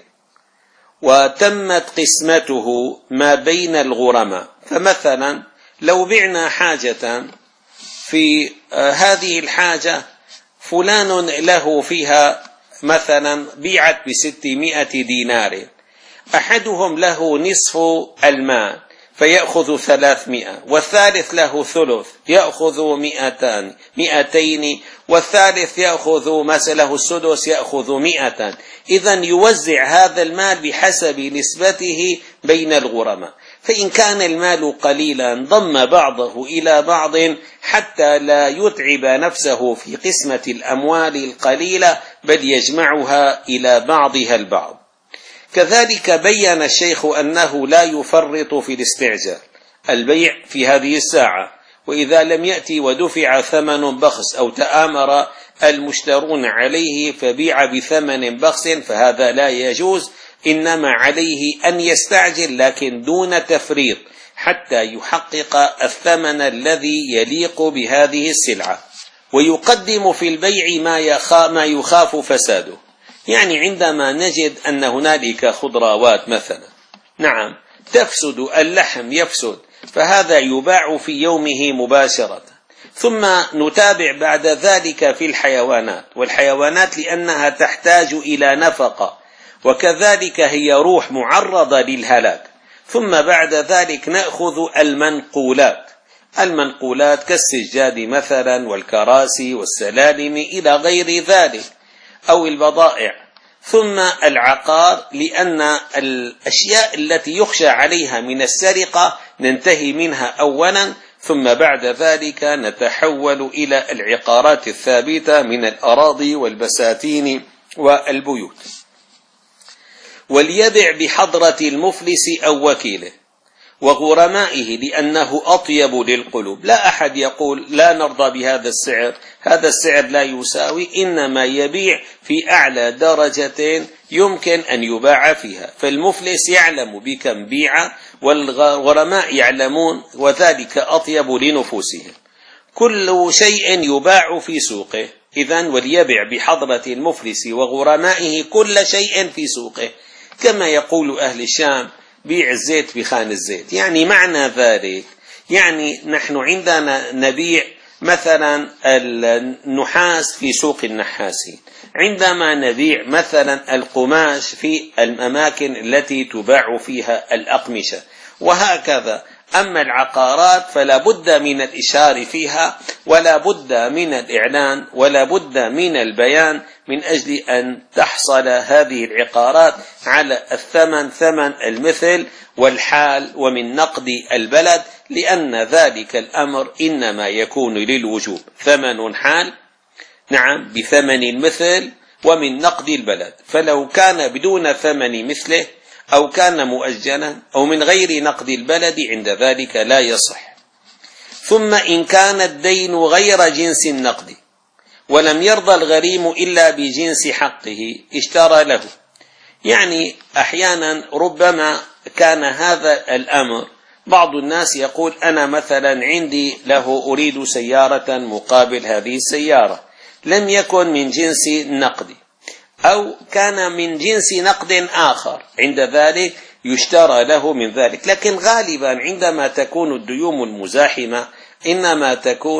وتمت قسمته ما بين الغرماء، فمثلا لو بعنا حاجة، في هذه الحاجة فلان له فيها مثلا بيعت بستمائة دينار، أحدهم له نصف المال فيأخذ ثلاثمائة، والثالث له ثلث يأخذ مئتان مئتين، والثالث يأخذ مثله السدس يأخذ مئة. إذن يوزع هذا المال بحسب نسبته بين الغرماء، فإن كان المال قليلا ضم بعضه إلى بعض حتى لا يتعب نفسه في قسمة الأموال القليلة، بل يجمعها إلى بعضها البعض. كذلك بيّن الشيخ أنه لا يفرط في الاستعجال، البيع في هذه الساعة، وإذا لم يأتي ودفع ثمن بخس أو تآمر المشترون عليه فبيع بثمن بخس فهذا لا يجوز، إنما عليه أن يستعجل لكن دون تفريط حتى يحقق الثمن الذي يليق بهذه السلعة، ويقدم في البيع ما يخاف فساده. يعني عندما نجد أن هنالك خضروات مثلا، نعم تفسد، اللحم يفسد، فهذا يباع في يومه مباشرة، ثم نتابع بعد ذلك في الحيوانات، والحيوانات لأنها تحتاج إلى نفقة، وكذلك هي روح معرضة للهلاك، ثم بعد ذلك نأخذ المنقولات، المنقولات كالسجاد مثلا والكراسي والسلالم إلى غير ذلك، أو البضائع، ثم العقار، لأن الأشياء التي يخشى عليها من السرقة ننتهي منها أولا، ثم بعد ذلك نتحول إلى العقارات الثابتة من الأراضي والبساتين والبيوت. وليبع بحضرة المفلس أو وكيله وغرمائه لأنه أطيب للقلوب. لا أحد يقول لا نرضى بهذا السعر، هذا السعر لا يساوي، إنما يبيع في أعلى درجة يمكن أن يباع فيها، فالمفلس يعلم بكم بيع والغرماء يعلمون، وذلك أطيب لنفوسهم. كل شيء يباع في سوقه، إذن وليبع بحضرة المفلس وغرمائه كل شيء في سوقه، كما يقول أهل الشام بيع الزيت بخان الزيت. يعني معنى ذلك، يعني نحن عندنا نبيع مثلا النحاس في سوق النحاسين، عندما نبيع مثلا القماش في الأماكن التي تباع فيها الأقمشة، وهكذا. أما العقارات فلا بد من الإشارة فيها، ولا بد من الإعلان، ولا بد من البيان، من أجل أن تحصل هذه العقارات على الثمن، ثمن المثل والحال ومن نقد البلد، لأن ذلك الأمر إنما يكون للوجوب، ثمن حال نعم بثمن المثل ومن نقد البلد، فلو كان بدون ثمن مثله أو كان مؤجلا أو من غير نقد البلد عند ذلك لا يصح. ثم إن كان الدين غير جنس النقد ولم يرضى الغريم إلا بجنس حقه اشترى له. يعني أحيانا ربما كان هذا الأمر، بعض الناس يقول أنا مثلا عندي له أريد سيارة مقابل هذه السيارة، لم يكن من جنس النقد أو كان من جنس نقد آخر، عند ذلك يشترى له من ذلك. لكن غالبا عندما تكون الديون المزاحمة إنما تكون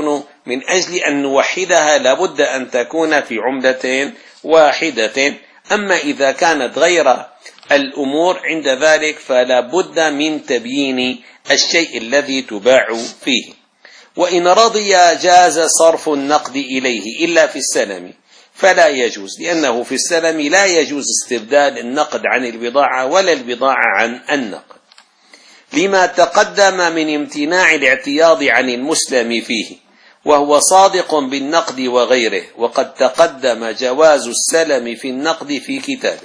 من أجل أن نوحدها لابد أن تكون في عملة واحدة. أما إذا كانت غير الأمور عند ذلك فلا بد من تبيين الشيء الذي تباع فيه. وإن رضي جاز صرف النقد إليه إلا في السلم فلا يجوز، لأنه في السلم لا يجوز استبدال النقد عن البضاعة ولا البضاعة عن النقد، لما تقدم من امتناع الاعتياض عن المسلم فيه، وهو صادق بالنقد وغيره، وقد تقدم جواز السلم في النقد في كتابه.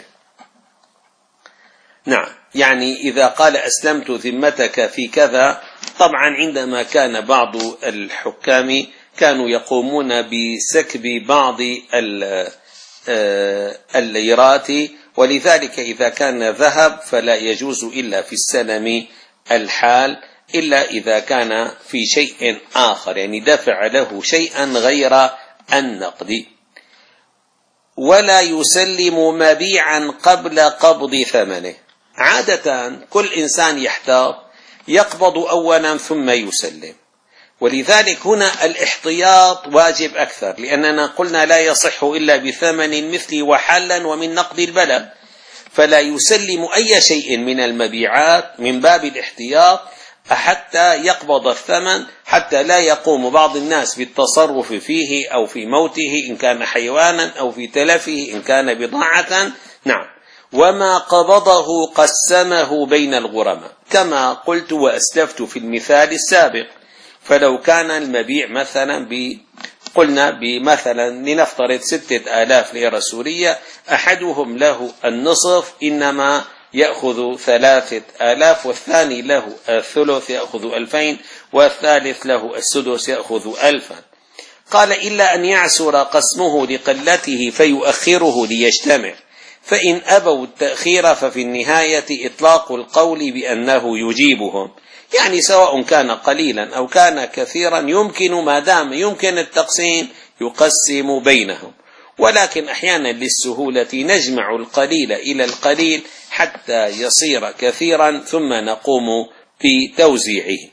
نعم، يعني إذا قال أسلمت ذمتك في كذا، طبعا عندما كان بعض الحكام كانوا يقومون بسكب بعض الليرات، ولذلك إذا كان ذهب فلا يجوز إلا في السلم الحال، إلا إذا كان في شيء آخر، يعني دفع له شيئا غير النقد. ولا يسلم مبيعا قبل قبض ثمنه. عادة كل إنسان يحتاط يقبض أولا ثم يسلم، ولذلك هنا الاحتياط واجب أكثر، لأننا قلنا لا يصح إلا بثمن المثل وحلا ومن نقد البلد، فلا يسلم أي شيء من المبيعات من باب الاحتياط حتى يقبض الثمن، حتى لا يقوم بعض الناس بالتصرف فيه أو في موته إن كان حيوانا أو في تلفه إن كان بضاعة. نعم. وما قبضه قسمه بين الغرماء كما قلت وأسلفت في المثال السابق. فلو كان المبيع مثلا ب قلنا بمثلا لنفترض ستة آلاف ليرة سورية، أحدهم له النصف إنما يأخذ ثلاثة آلاف، والثاني له الثلث يأخذ ألفين، والثالث له السدس يأخذ ألفا. قال إلا أن يعسر قسمه لقلته فيؤخره ليجتمع، فإن أبوا التأخير ففي النهاية إطلاق القول بأنه يجيبهم، يعني سواء كان قليلا أو كان كثيرا يمكن، ما دام يمكن التقسيم يقسم بينهم. ولكن أحيانا للسهولة نجمع القليل إلى القليل حتى يصير كثيرا ثم نقوم بتوزيعه.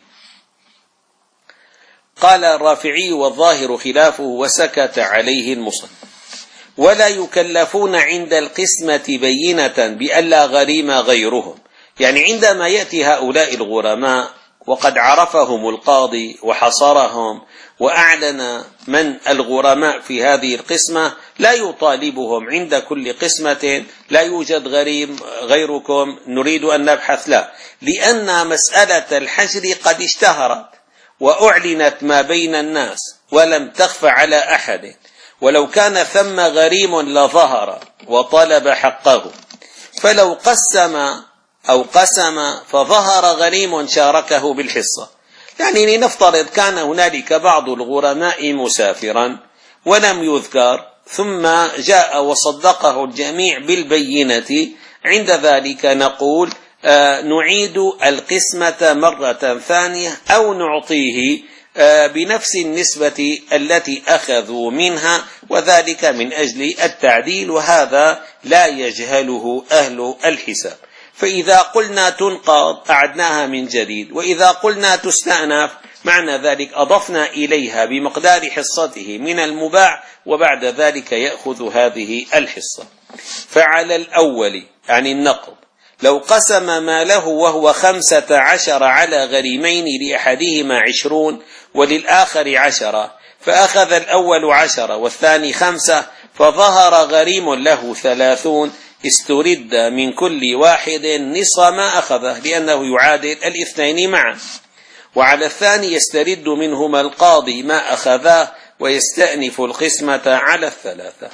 قال الرافعي والظاهر خلافه وسكت عليه المصنف. ولا يكلفون عند القسمة بينة بألا غريم غيرهم، يعني عندما يأتي هؤلاء الغرماء وقد عرفهم القاضي وحصرهم وأعلن من الغرماء في هذه القسمة، لا يطالبهم عند كل قسمة لا يوجد غريم غيركم نريد أن نبحث، لا، لأن مسألة الحجر قد اشتهرت وأعلنت ما بين الناس ولم تخف على أحد، ولو كان ثم غريم لظهر وطلب حقه، فلو قسم أو قسم فظهر غريم شاركه بالحصة. يعني لنفترض كان هنالك بعض الغرماء مسافرا ولم يذكر، ثم جاء وصدقه الجميع بالبينة، عند ذلك نقول آه نعيد القسمة مرة ثانية أو نعطيه آه بنفس النسبة التي أخذوا منها، وذلك من أجل التعديل، وهذا لا يجهله أهل الحساب. فإذا قلنا تنقض أعدناها من جديد، وإذا قلنا تستأنف معنى ذلك أضفنا إليها بمقدار حصته من المباع، وبعد ذلك يأخذ هذه الحصة. فعلى الأول عن النقض لو قسم ماله وهو خمسة عشر على غريمين لأحدهما عشرون وللآخر عشرة، فأخذ الأول عشرة والثاني خمسة، فظهر غريم له ثلاثون، استرد من كل واحد نصف ما أخذه لأنه يعادل الاثنين معا، وعلى الثاني يسترد منهما القاضي ما أخذاه ويستأنف القسمة على الثلاثة.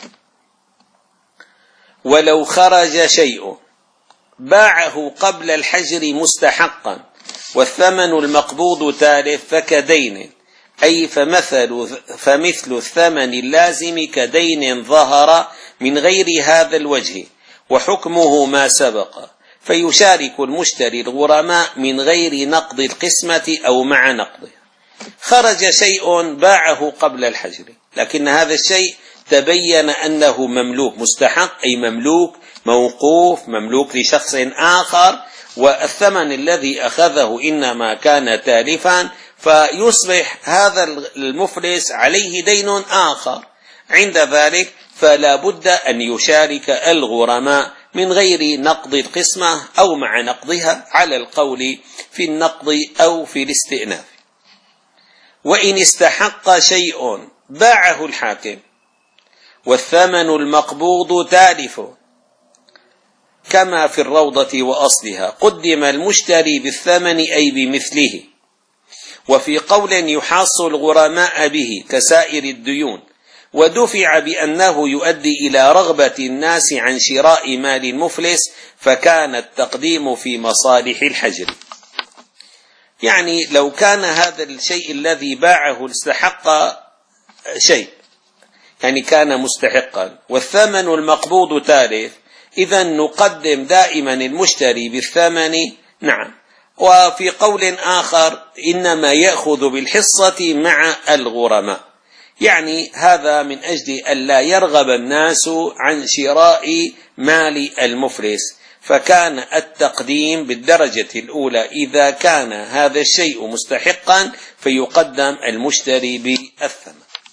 ولو خرج شيء باعه قبل الحجر مستحقا والثمن المقبوض تالف فكدين، أي فمثل, فمثل الثمن اللازم كدين ظهر من غير هذا الوجه، وحكمه ما سبق، فيشارك المشتري الغرماء من غير نقض القسمة أو مع نقضه. خرج شيء باعه قبل الحجر، لكن هذا الشيء تبين أنه مملوك مستحق، أي مملوك موقوف مملوك لشخص آخر، والثمن الذي أخذه إنما كان تالفا، فيصبح هذا المفلس عليه دين آخر، عند ذلك فلا بد أن يشارك الغرماء من غير نقض القسمة أو مع نقضها على القول في النقض أو في الاستئناف. وإن استحق شيء باعه الحاكم والثمن المقبوض تالف كما في الروضة وأصلها، قدم المشتري بالثمن أي بمثله. وفي قول يحاص الغرماء به كسائر الديون، ودفع بأنه يؤدي إلى رغبة الناس عن شراء مال المفلس، فكان التقديم في مصالح الحجر. يعني لو كان هذا الشيء الذي باعه استحق شيء، يعني كان مستحقا، والثمن المقبوض تالف، إذا نقدم دائما المشتري بالثمن. نعم. وفي قول آخر إنما يأخذ بالحصة مع الغرماء، يعني هذا من أجل ألا يرغب الناس عن شراء مال المفلس، فكان التقديم بالدرجة الأولى إذا كان هذا الشيء مستحقا فيقدم المشتري بالثمن.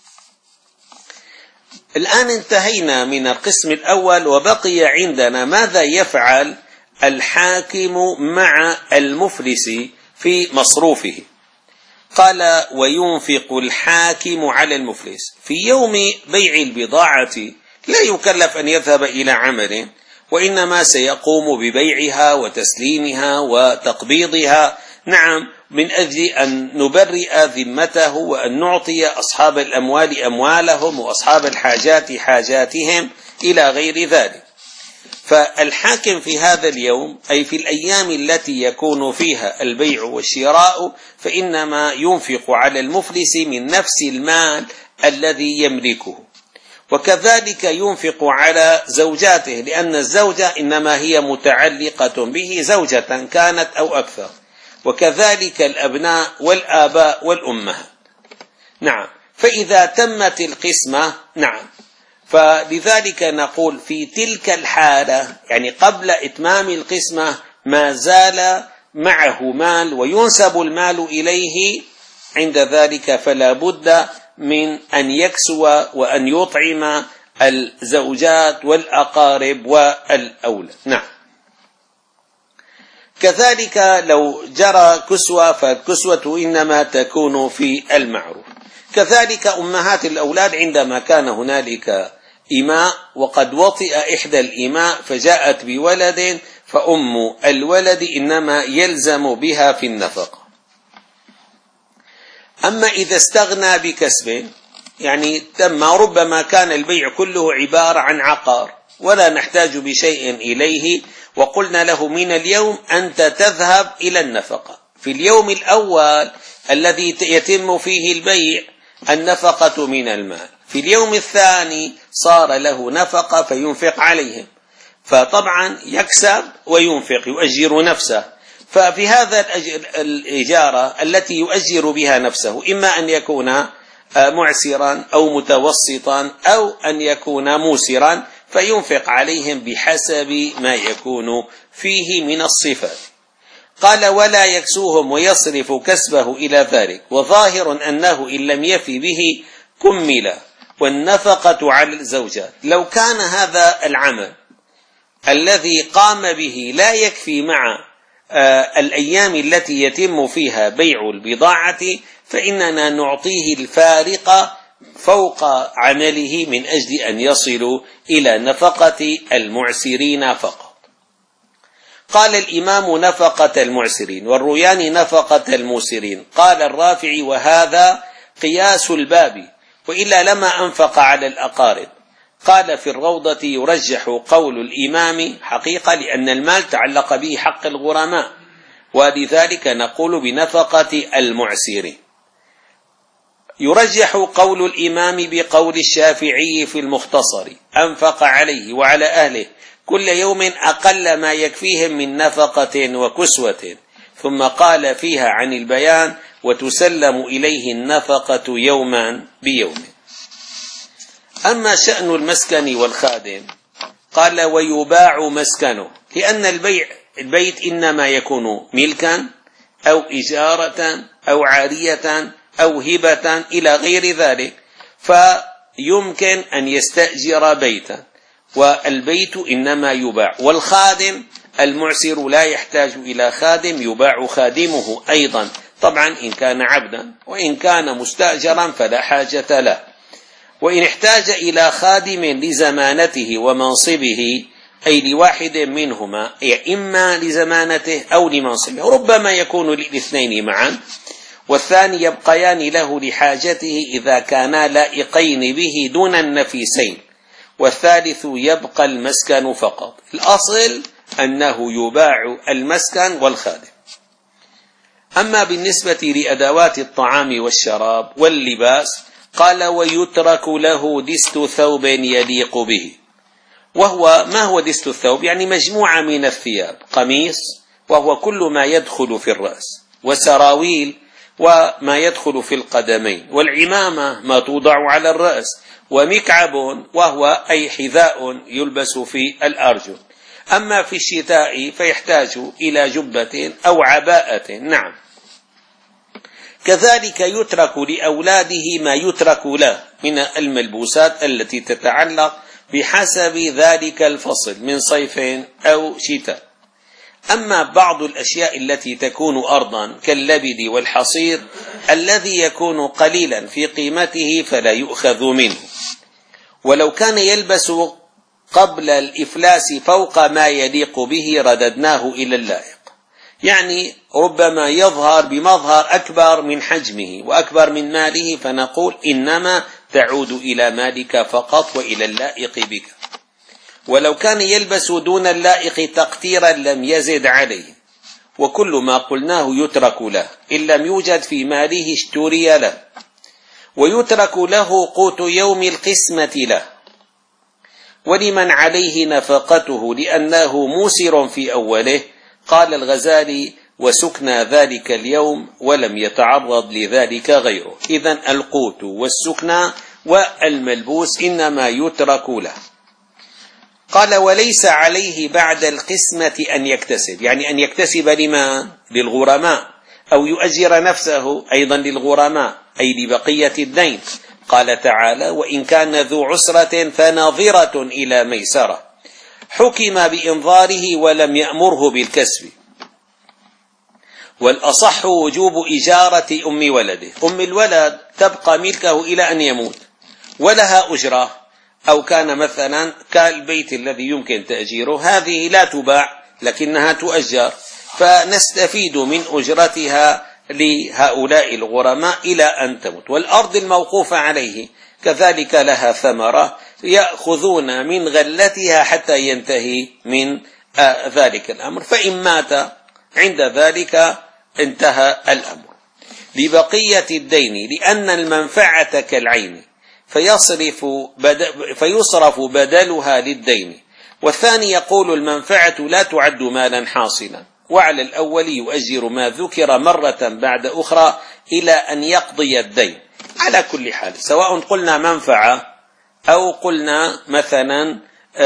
الآن انتهينا من القسم الأول، وبقي عندنا ماذا يفعل الحاكم مع المفلس في مصروفه. قال: وينفق الحاكم على المفلس في يوم بيع البضاعة، لا يكلف أن يذهب إلى عمل، وإنما سيقوم ببيعها وتسليمها وتقبيضها. نعم، من أجل أن نبرئ ذمته وأن نعطي أصحاب الأموال أموالهم وأصحاب الحاجات حاجاتهم إلى غير ذلك. فالحاكم في هذا اليوم، أي في الأيام التي يكون فيها البيع والشراء، فإنما ينفق على المفلس من نفس المال الذي يملكه، وكذلك ينفق على زوجاته، لأن الزوجة إنما هي متعلقة به، زوجة كانت أو أكثر، وكذلك الأبناء والآباء والأمهات. نعم. فإذا تمت القسمة، نعم، فلذلك نقول في تلك الحالة، يعني قبل إتمام القسمة، ما زال معه مال وينسب المال إليه، عند ذلك فلا بد من أن يكسو وأن يطعم الزوجات والأقارب والأولاد. نعم. كذلك لو جرى كسوة، فالكسوة إنما تكون في المعروف. كذلك أمهات الأولاد، عندما كان هنالك إماء وقد وطئ إحدى الإماء فجاءت بولد، فأم الولد إنما يلزم بها في النفقة. أما إذا استغنى بكسب، يعني تم، ربما كان البيع كله عبارة عن عقار ولا نحتاج بشيء إليه، وقلنا له من اليوم أنت تذهب إلى النفقة. في اليوم الأول الذي يتم فيه البيع النفقة من المال، في اليوم الثاني صار له نفقة فينفق عليهم، فطبعا يكسب وينفق، يؤجر نفسه. ففي هذا الإجارة التي يؤجر بها نفسه، إما أن يكون معسرا أو متوسطا أو أن يكون موسرا، فينفق عليهم بحسب ما يكون فيه من الصفات. قال: ولا يكسوهم ويصرف كسبه إلى ذلك، وظاهر أنه إن لم يفي به كمل، والنفقة على الزوجات. لو كان هذا العمل الذي قام به لا يكفي مع الأيام التي يتم فيها بيع البضاعة، فإننا نعطيه الفارق فوق عمله من أجل أن يصلوا إلى نفقة المعسرين فقط. قال الإمام: نفقة المعسرين، والرويان نفقة الموسرين. قال الرافعي: وهذا قياس الباب، وإلا لما أنفق على الأقارب. قال في الروضة: يرجح قول الإمام حقيقة، لأن المال تعلق به حق الغرماء، ولذلك نقول بنفقة المعسرين. يرجح قول الإمام بقول الشافعي في المختصر: أنفق عليه وعلى أهله كل يوم أقل ما يكفيهم من نفقة وكسوة. ثم قال فيها عن البيان: وتسلم إليه النفقة يوما بيوم. أما شأن المسكن والخادم، قال: ويباع مسكنه، لأن البيع البيت إنما يكون ملكا أو إجارة أو عارية أو هبة إلى غير ذلك، فيمكن أن يستأجر بيتا، والبيت إنما يباع. والخادم المعسر لا يحتاج إلى خادم، يباع خادمه أيضا، طبعا إن كان عبدا، وإن كان مستأجرا فلا حاجة له. وإن احتاج إلى خادم لزمانته ومنصبه، أي لواحد منهما، إما لزمانته أو لمنصبه، ربما يكون للاثنين معا، والثاني يبقيان له لحاجته إذا كانا لائقين به دون النفيسين، والثالث يبقى المسكن فقط. الأصل أنه يباع المسكن والخادم. أما بالنسبة لأدوات الطعام والشراب واللباس، قال: ويترك له دست ثوب يليق به. وهو ما هو دست الثوب؟ يعني مجموعة من الثياب، قميص وهو كل ما يدخل في الرأس، وسراويل وما يدخل في القدمين، والعمامة ما توضع على الرأس، ومكعب وهو أي حذاء يلبس في الأرجل. أما في الشتاء فيحتاج إلى جبة أو عباءة. نعم. كذلك يترك لأولاده ما يترك له من الملبوسات التي تتعلق بحسب ذلك الفصل من صيف أو شتاء. أما بعض الأشياء التي تكون أرضا كاللبد والحصير الذي يكون قليلا في قيمته فلا يؤخذ منه، ولو كان يلبس قبل الإفلاس فوق ما يليق به رددناه إلى اللائق. يعني ربما يظهر بمظهر أكبر من حجمه وأكبر من ماله، فنقول إنما تعود إلى مالك فقط وإلى اللائق بك. ولو كان يلبس دون اللائق تقتيرا لم يزد عليه، وكل ما قلناه يترك له، إن لم يوجد في ماله اشتري له. ويترك له قوت يوم القسمة له، ولمن عليه نفقته لأنه موسر في أوله. قال الغزالي: وسكنى ذلك اليوم ولم يتعرض لذلك غيره. إذن القوت والسكنى والملبوس إنما يترك له. قال: وليس عليه بعد القسمة أن يكتسب، يعني أن يكتسب لما؟ للغرماء، أو يؤجر نفسه أيضا للغرماء، أي لبقية الدين. قال تعالى: وإن كان ذو عسرة فناظرة إلى ميسرة، حكم بإنظاره ولم يأمره بالكسب. والأصح وجوب إجارة أم ولده. أم الولد تبقى ملكه إلى أن يموت، ولها أجرة، أو كان مثلا كالبيت الذي يمكن تأجيره، هذه لا تباع لكنها تؤجر، فنستفيد من أجرتها لهؤلاء الغرماء إلى أن تموت. والأرض الموقوفة عليه كذلك لها ثمرة، يأخذون من غلتها حتى ينتهي من آه ذلك الأمر، فإن مات عند ذلك انتهى الأمر. لبقية الدين، لأن المنفعة كالعين فيصرف, بدل فيصرف بدلها للدين. والثاني يقول: المنفعة لا تعد مالا حاصلا، وعلى الأول يؤجر ما ذكر مرة بعد أخرى إلى أن يقضي الدين. على كل حال، سواء قلنا منفعة أو قلنا مثلا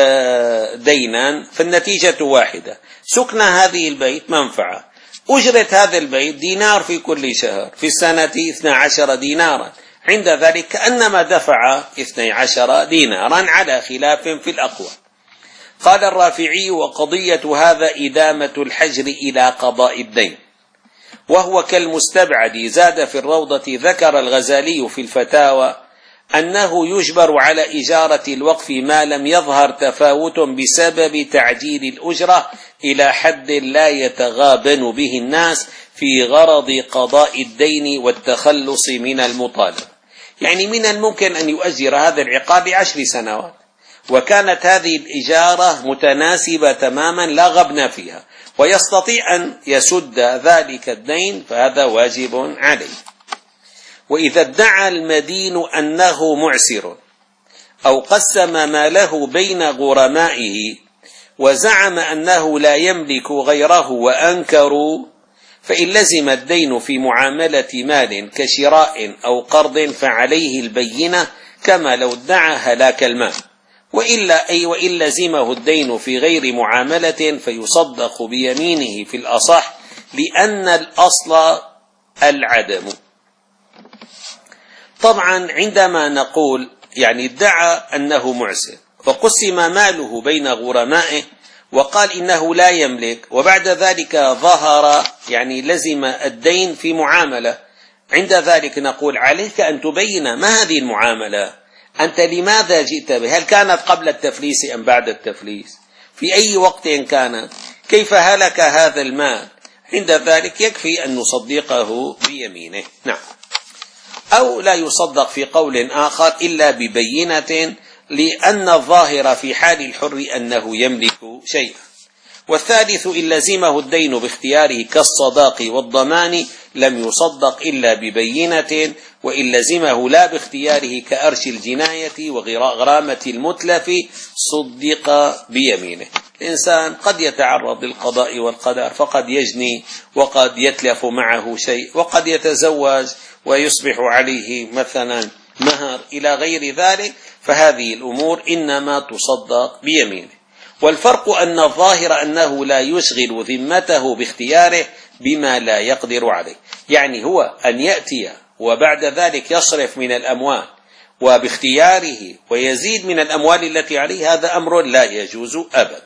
دينا، فالنتيجة واحدة. سكن هذه البيت منفعة، أجرة هذا البيت دينار في كل شهر، في السنة اثنى عشر دينارا، عند ذلك كأنما دفع اثني عشر دينارا على خلاف في الأقوال. قال الرافعي: وقضية هذا إدامة الحجر إلى قضاء الدين، وهو كالمستبعد. زاد في الروضة: ذكر الغزالي في الفتاوى أنه يجبر على إجارة الوقف ما لم يظهر تفاوت بسبب تعجيل الأجرة إلى حد لا يتغابن به الناس في غرض قضاء الدين والتخلص من المطالب. يعني من الممكن أن يؤجر هذا العقار لعشر سنوات، وكانت هذه الإجارة متناسبة تماما لا غبن فيها، ويستطيع أن يسد ذلك الدين، فهذا واجب عليه. وإذا ادعى المدين أنه معسر أو قسم ماله بين غرمائه وزعم أنه لا يملك غيره وأنكروا، فإن لزم الدين في معاملة مال كشراء أو قرض فعليه البينة كما لو ادعى هلاك المال. وإلا أي وإن لزمه الدين في غير معاملة فيصدق بيمينه في الأصح لأن الأصل العدم. طبعا عندما نقول يعني ادعى أنه معسر وقسم ماله بين غرمائه وقال إنه لا يملك، وبعد ذلك ظهر يعني لزم الدين في معاملة، عند ذلك نقول عليك أن تبين ما هذه المعاملة، أنت لماذا جئت به؟ هل كانت قبل التفليس أم بعد التفليس؟ في أي وقت كانت؟ كيف هلك هذا المال؟ عند ذلك يكفي أن نصدقه بيمينه. نعم. أو لا يصدق في قول آخر إلا ببينة، لأن الظاهر في حال الحر أنه يملك شيئا. والثالث إن لزمه الدين باختياره كالصداق والضمان لم يصدق إلا ببينة، وإن لزمه لا باختياره كأرش الجناية وغرامة المتلف صدق بيمينه. الإنسان قد يتعرض للقضاء والقدر فقد يجني، وقد يتلف معه شيء، وقد يتزوج ويصبح عليه مثلا مهر إلى غير ذلك، فهذه الأمور إنما تصدق بيمينه. والفرق أن الظاهر أنه لا يشغل ذمته باختياره بما لا يقدر عليه، يعني هو أن يأتي وبعد ذلك يصرف من الأموال وباختياره ويزيد من الأموال التي عليه، هذا أمر لا يجوز أبدا.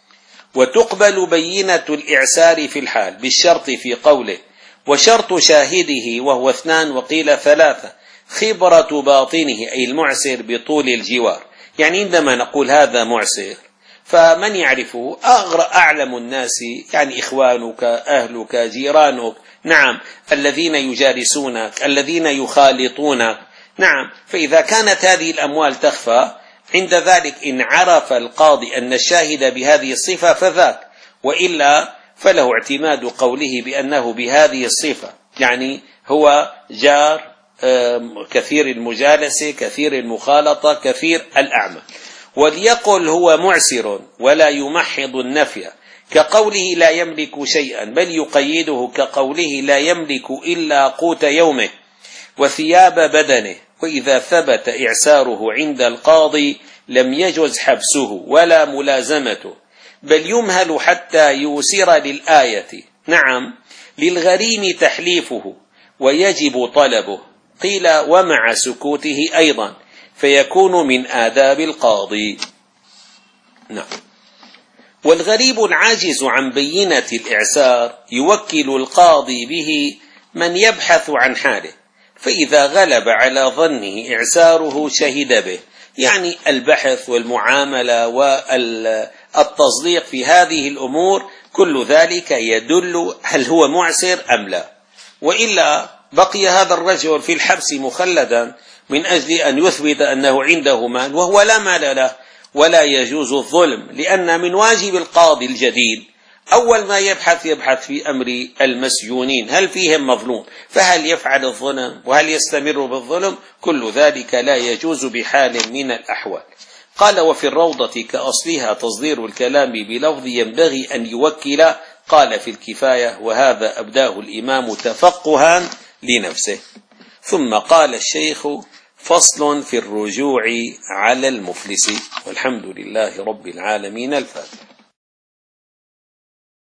وتقبل بينة الإعسار في الحال بالشرط في قوله وشرط شاهده وهو اثنان وقيل ثلاثة خبرة باطنه أي المعسر بطول الجوار. يعني عندما نقول هذا معسر فمن يعرفه أعلم الناس، يعني إخوانك، أهلك، جيرانك، نعم، الذين يجالسونك، الذين يخالطونك، نعم. فإذا كانت هذه الأموال تخفى، عند ذلك إن عرف القاضي أن الشاهد بهذه الصفة فذاك، وإلا فله اعتماد قوله بأنه بهذه الصفة، يعني هو جار كثير المجالسة، كثير المخالطة، كثير الأعمال. وليقل هو معسر ولا يمحض النفي كقوله لا يملك شيئا، بل يقيده كقوله لا يملك إلا قوت يومه وثياب بدنه. وإذا ثبت إعساره عند القاضي لم يجز حبسه ولا ملازمته، بل يمهل حتى يوسر للآية، نعم، للغريم تحليفه ويجب طلبه. قيل ومع سكوته أيضا، فيكون من آداب القاضي. نعم. والغريب العاجز عن بينة الإعسار يوكل القاضي به من يبحث عن حاله، فإذا غلب على ظنه إعساره شهد به، يعني البحث والمعاملة والتصديق في هذه الأمور كل ذلك يدل هل هو معسر أم لا، وإلا بقي هذا الرجل في الحبس مخلدا من أجل أن يثبت أنه عنده مال وهو لا مال له. ولا يجوز الظلم، لأن من واجب القاضي الجديد أول ما يبحث يبحث في أمر المسجونين هل فيهم مظلوم، فهل يفعل الظلم وهل يستمر بالظلم، كل ذلك لا يجوز بحال من الأحوال. قال وفي الروضة كأصلها تصدير الكلام بلفظ ينبغي أن يوكل. قال في الكفاية وهذا أبداه الإمام تفقها لنفسه. ثم قال الشيخ فصل في الرجوع على المفلس. والحمد لله رب العالمين. الفاتحة.